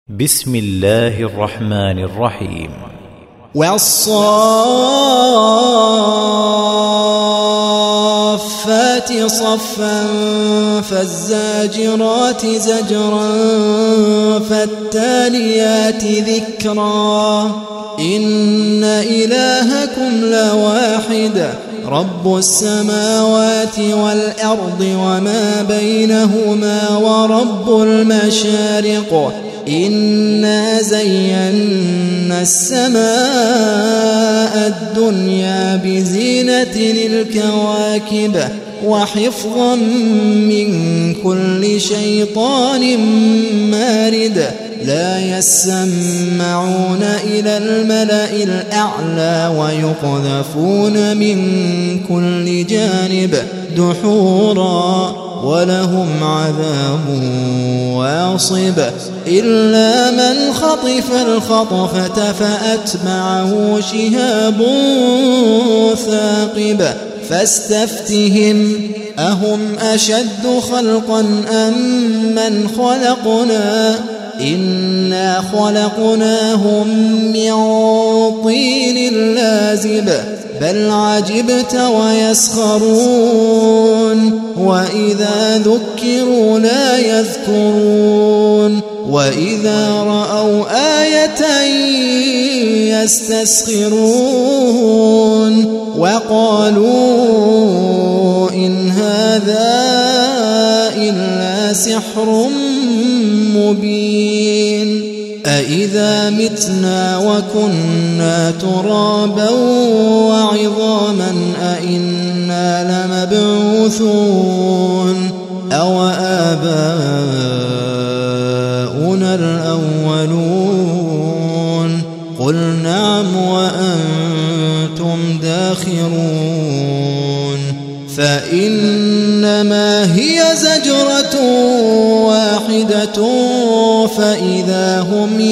بسم الله الرحمن الرحيم. والصافات صفا فالزاجرات زجرا فالتاليات ذكرا إن إلهكم لواحد رب السماوات والأرض وما بينهما ورب المشارق إنا زينا السماء الدنيا بزينة الكواكب وحفظا من كل شيطان مارد لا يسمعون إلى الملأ الأعلى ويقذفون من كل جانب دحورا ولهم عذاب واصب إلا من خطف الخطفة فأتبعه شهاب ثاقب فاستفتهم أهم أشد خلقا أم من خلقنا إنا خلقناهم من طين لازب بل عجبت ويسخرون وإذا ذكروا لا يذكرون وإذا رأوا آية يستسخرون وقالوا إن هذا إلا سحر مبين أإذا متنا وكنا ترابا وعظاما أإنا لمبعوثون أو آباؤنا الأولون قل نعم وأنتم داخرون فإنما هي زجرة واحدة فإذا هم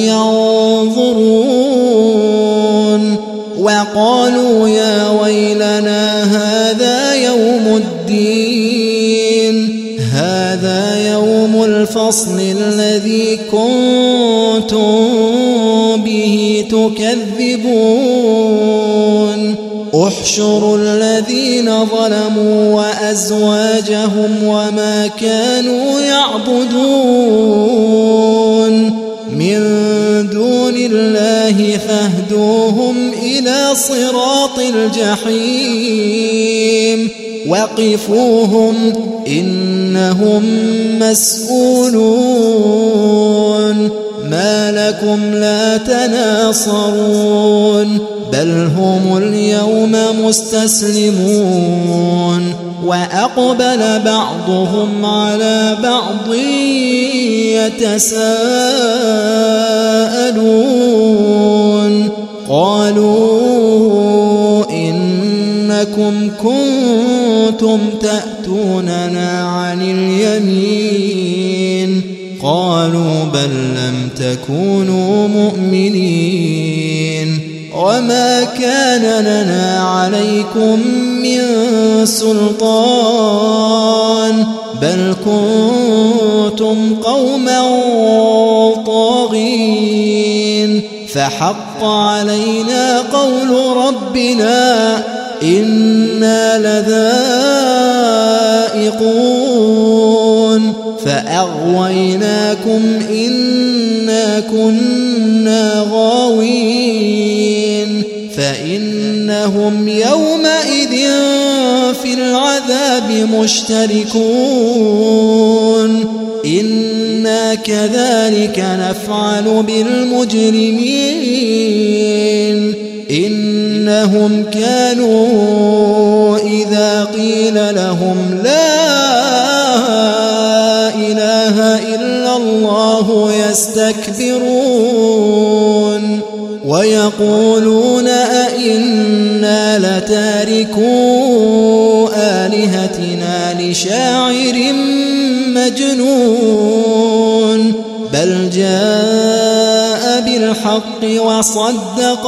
ينظرون وقالوا يا ويلنا هذا يوم الدين هذا يوم الفصل الذي كنتم به تكذبون احشروا الذين ظلموا وأزواجهم وما كانوا يعبدون من دون الله فاهدوهم إلى صراط الجحيم وقفوهم إنهم مسؤولون ما لكم لا تناصرون بل هم اليوم مستسلمون وأقبل بعضهم على بعض يتساءلون قالوا إنكم كنتم تأتوننا عن اليمين قالوا بل لم تكونوا مؤمنين وما كان لنا عليكم من سلطان بل كنتم قوما طاغين فحق علينا قول ربنا إنا لذائقون فأغويناكم إنا كنا غاوين فإنهم يومئذ في العذاب مشتركون إنا كذلك نفعل بالمجرمين إنهم كانوا إذا قيل لهم لا إله إلا الله يستكبرون ويقولون أئنا لتاركو آلهتنا لشاعر مجنون بل جاء بالحق وصدق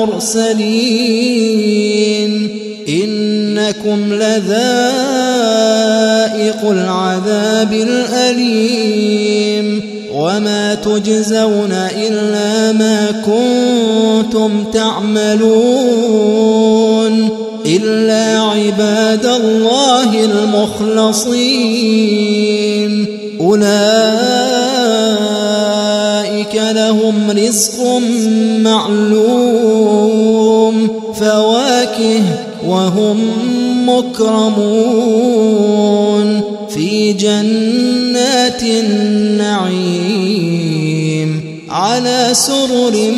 المرسلين إنكم لذائق العذاب الأليم وما تجزون إلا ما كنتم تعملون إلا عباد الله المخلصين أولئك لهم رزق معلوم فواكه وهم مكرمون في جنات النعيم على سرر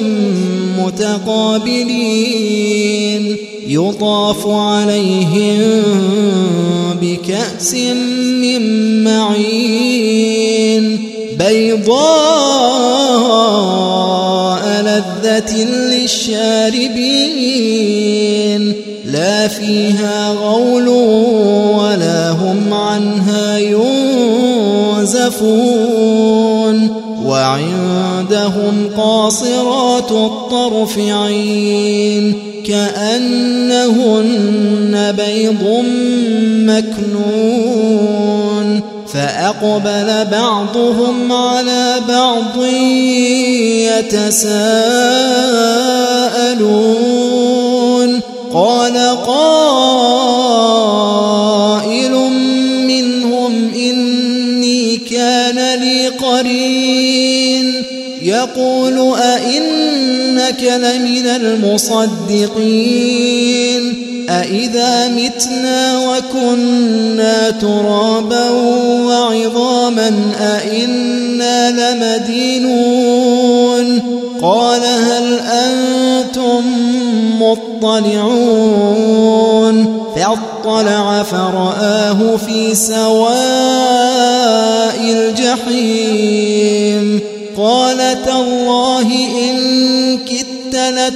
متقابلين يطاف عليهم بكأس من معين بيضاء لذة للشاربين لا فيها غول ولا هم عنها ينزفون وعندهم قاصرات الطرف عين كأنهن بيض مكنون فأقبل بعضهم على بعض يتساءلون قال قائل منهم إني كان لي قرين يقول أئنك لمن المصدقين أئذا متنا وكنا ترابا وعظاما أئنا لمدينون قال هل أنتم مطلعون فاطلع فرآه في سواء الجحيم قال تالله إن كدت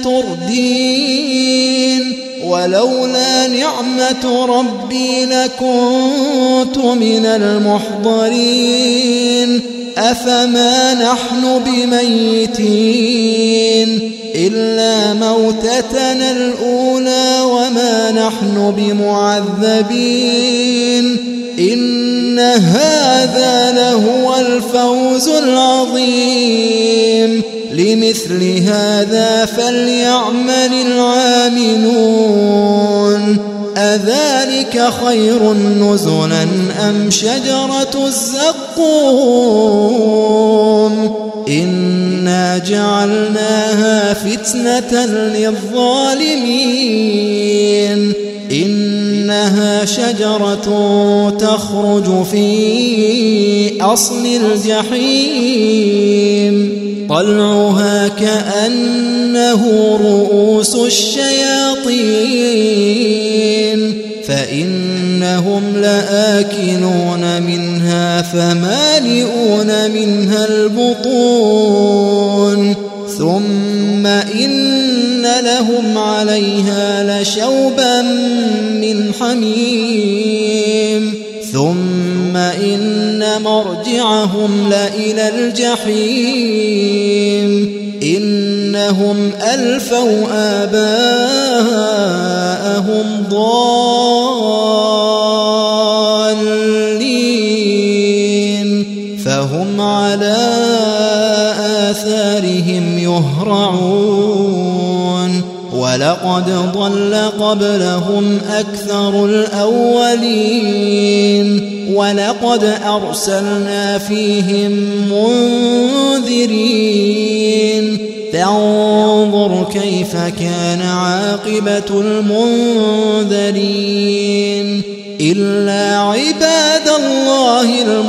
لتردين ولولا نعمة ربي لكنت من المحضرين أفما نحن بميتين إلا موتتنا الأولى وما نحن بمعذبين إن هذا لهو الفوز العظيم لمثل هذا فليعمل العاملون أذلك خير نزلا أم شجرة الزقوم إنا جعلناها فتنة للظالمين إنها شجرة تخرج في أصل الجحيم طلعها كأنه رؤوس الشياطين فإنهم لآكلون منها فمالئون منها البطون ثم إن لهم عليها لشوبا من حميم ثم إن مرجعهم لإلى الجحيم إنهم ألفوا آباءهم ضالين فهم على آثارهم يهرعون ولقد ضل قبلهم أكثر الأولين ولقد أرسلنا فيهم منذرين فانظر كيف كان عاقبة المنذرين إلا عباد الله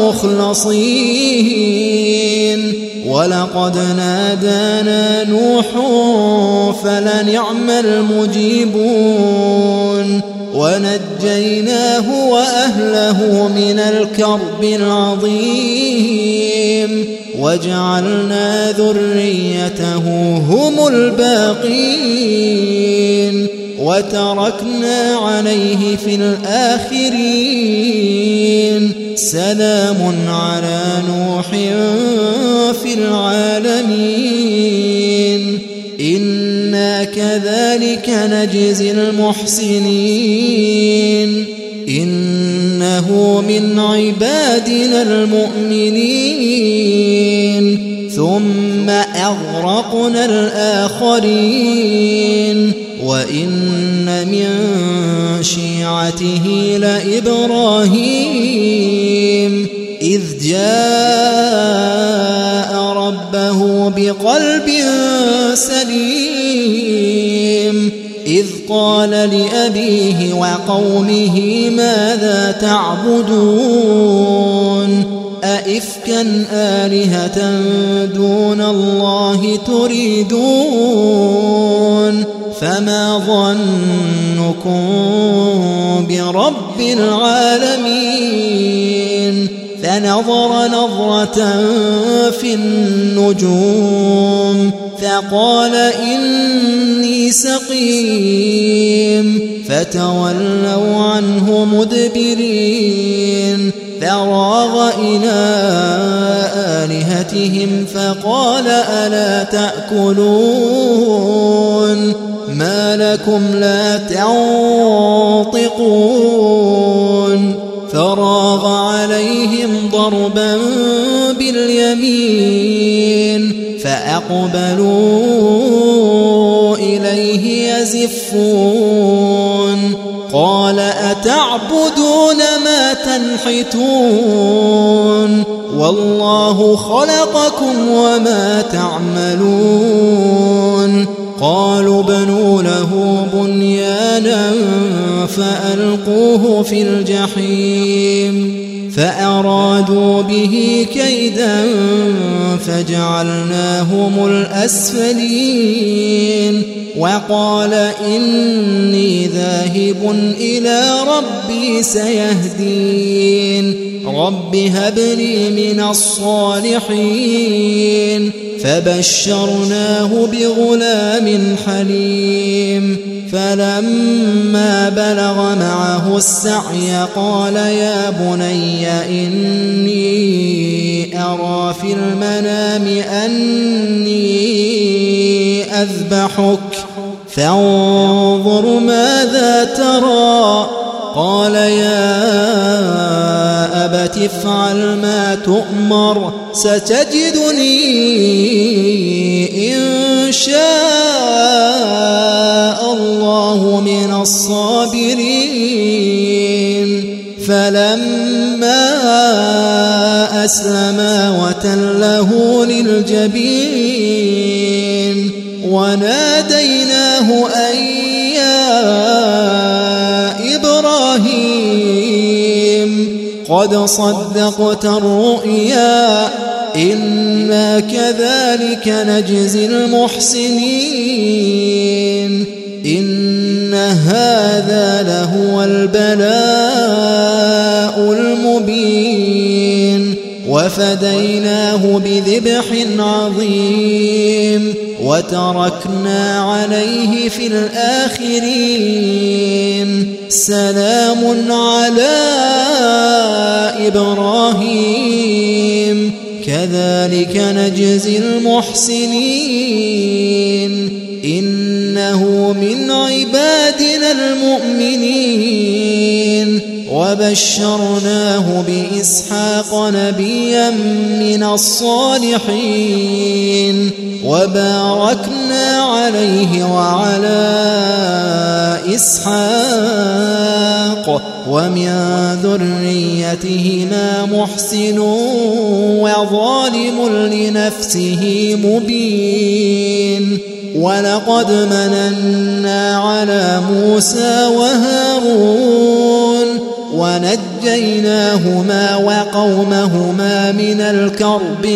المخلصين ولقد نادانا نوح فلنعم المجيبون ونجيناه وأهله من الكرب العظيم وجعلنا ذريته هم الباقين وتركنا عليه في الآخرين سلام على نوح في العالمين إنا كذلك نجزي المحسنين إنه من عبادنا المؤمنين ثم أغرقنا الآخرين وإن من شيعته لإبراهيم إذ جاء ربه بقلب سليم إذ قال لأبيه وقومه ماذا تعبدون أئفكا آلهة دون الله تريدون فما ظنكم برب العالمين فنظر نظرة في النجوم فقال إني سقيم فتولوا عنه مدبرين فراغ إلى آلهتهم فقال ألا تأكلون ما لكم لا تنطقون فراغ عليهم ضربا باليمين فأقبلوا إليه يزفون قال أتعبدون ما تنحتون والله خلقكم وما تعملون قالوا بنوا له بنيانا فألقوه في الجحيم فأرادوا به كيدا فجعلناهم الأسفلين وقال إني ذاهب إلى ربي سيهدين رب هب لي من الصالحين فبشرناه بغلام حليم فلما بلغ معه السعي قال يا بني إني أرى في المنام أني أذبحك فانظر ماذا ترى قال يا أبت افعل ما تؤمر ستجدني إن شاء الله من الصابرين فلما أسلما وتله للجبين وناديناه أن يا إبراهيم قد صدقت الرؤيا إنا كذلك نجزي المحسنين إن هذا لهو البلاء المبين وفديناه بذبح عظيم وتركنا عليه في الآخرين سلام على إبراهيم كذلك نجزي المحسنين إنه من عبادنا المؤمنين وبشرناه بإسحاق نبيا من الصالحين وباركنا عليه وعلى إسحاق ومن ذريتهما محسن وظالم لنفسه مبين ولقد مننا على موسى وهارون ونجيناهما وقومهما من الكرب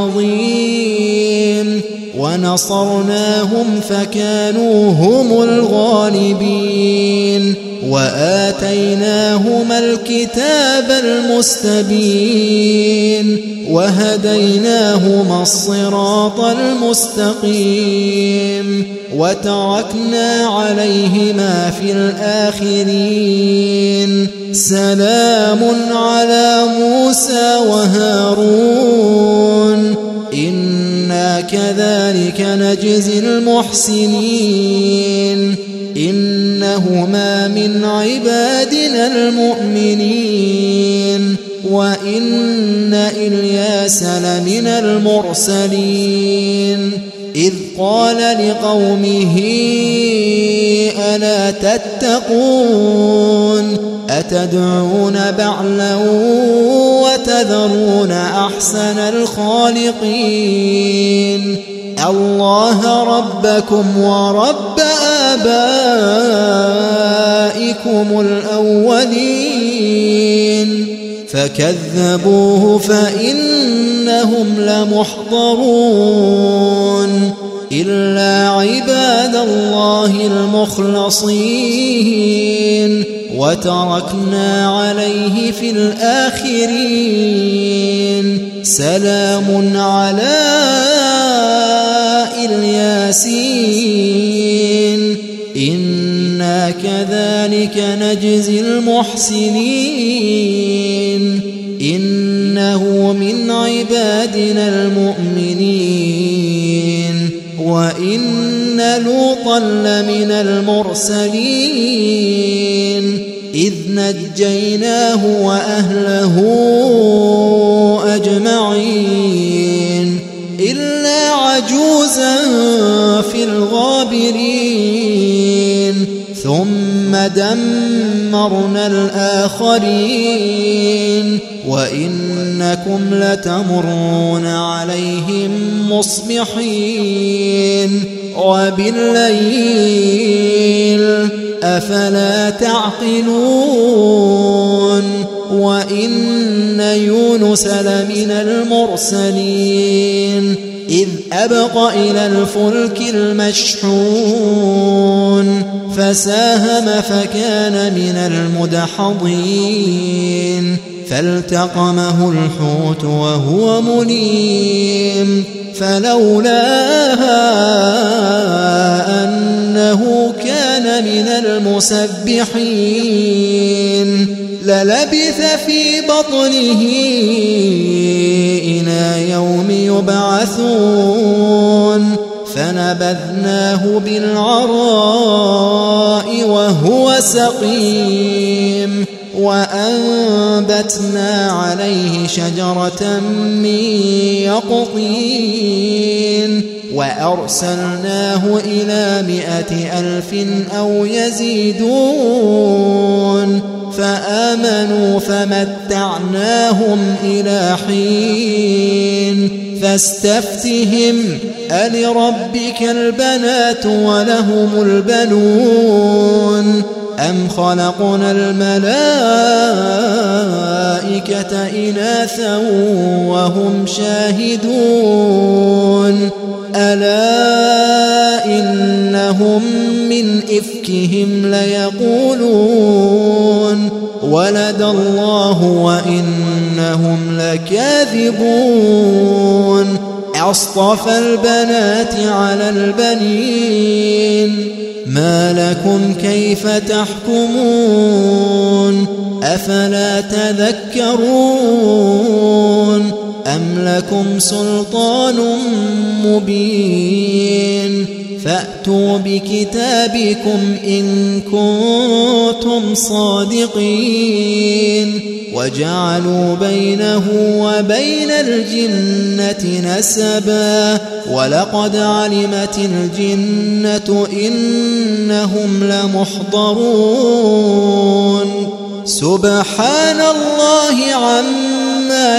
العظيم ونصرناهم فكانوا هم الغالبين وآتيناهما الكتاب المستبين وهديناهما الصراط المستقيم وتركنا عليهما في الآخرين سلام على موسى وهارون إنا كذلك نجزي المحسنين إنهما من عبادنا المؤمنين وإن إلياس لمن المرسلين إذ قال لقومه ألا تتقون أتدعون بعلا وتذرون أحسن الخالقين الله ربكم ورب آبائكم الأولين فكذبوه فإنهم لمحضرون إلا عباد الله المخلصين وتركنا عليه في الآخرين سلام على الياسين إنا كذلك نجزي المحسنين إنه من عبادنا المؤمنين وإن لوطا لمن المرسلين إذ نجيناه وأهله أجمعين إلا عجوزا في الغابرين ثم دمرنا الآخرين وإنكم لتمرون عليهم مصبحين وبالليل أفلا تعقلون وإن يونس لمن المرسلين إذ أبق إلى الفلك المشحون فساهم فكان من المدحضين فالتقمه الحوت وهو مليم فلولا أنه كان من المسبحين للبث في بطنه إلى يوم يبعثون فنبذناه بالعراء وهو سقيم وأنبتنا عليه شجرة من يقطين وأرسلناه إلى 100,000 أو يزيدون فآمنوا فمتعناهم إلى حين فاستفتهم ألربك البنات ولهم البنون أم خلقنا الملائكة إناثا وهم شاهدون ألا إنهم من إفكهم ليقولون ولد الله وإنهم لكاذبون أصطفى البنات على البنين ما لكم كيف تحكمون أفلا تذكرون أم لكم سلطان مبين فأتوا بكتابكم إن كنتم صادقين وجعلوا بينه وبين الجنة نسبا ولقد علمت الجنة إنهم لمحضرون سبحان الله عما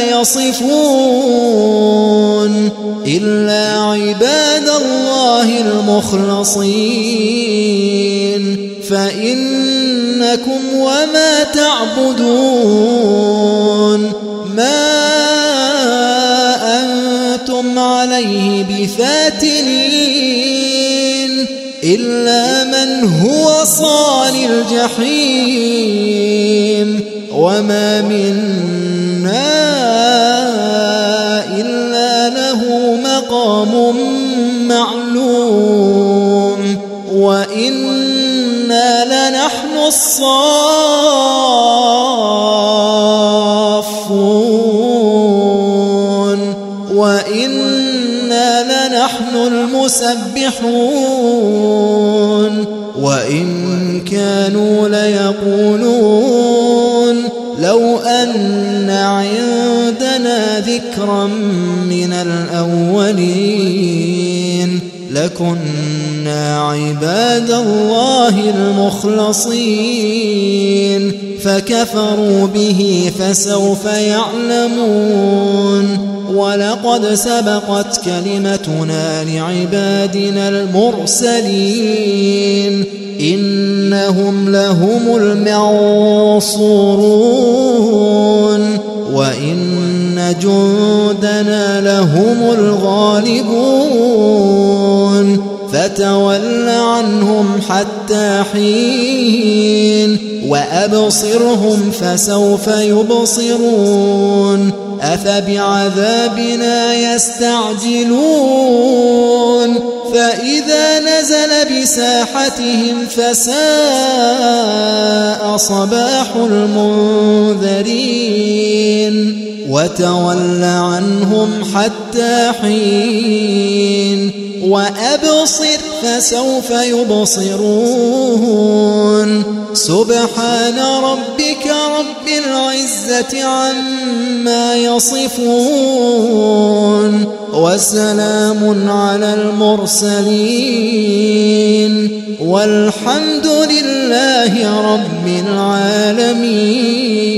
يصفون إلا عباد الله المخلصين فإنكم وما تعبدون ما أنتم عليه بفاتنين إلا من هو صال الجحيم وما منا إلا له مقام معلوم وإنا لنحن الصافون وإنا لنحن المسبحون وإن كانوا ليقولون لو أن عندنا ذكرا من الأولين لكنا عباد الله المخلصين فكفروا به فسوف يعلمون ولقد سبقت كلمتنا لعبادنا المرسلين إنهم لهم المنصورون وإن جندنا لهم الغالبون فتول عنهم حتى حين وأبصرهم فسوف يبصرون أفبعذابنا يستعجلون فإذا نزل بساحتهم فساء صباح المنذرين وتول عنهم حتى حين وأبصر فسوف يبصرون سبحان ربك رب العزة عما يصفون وسلام على المرسلين والحمد لله رب العالمين.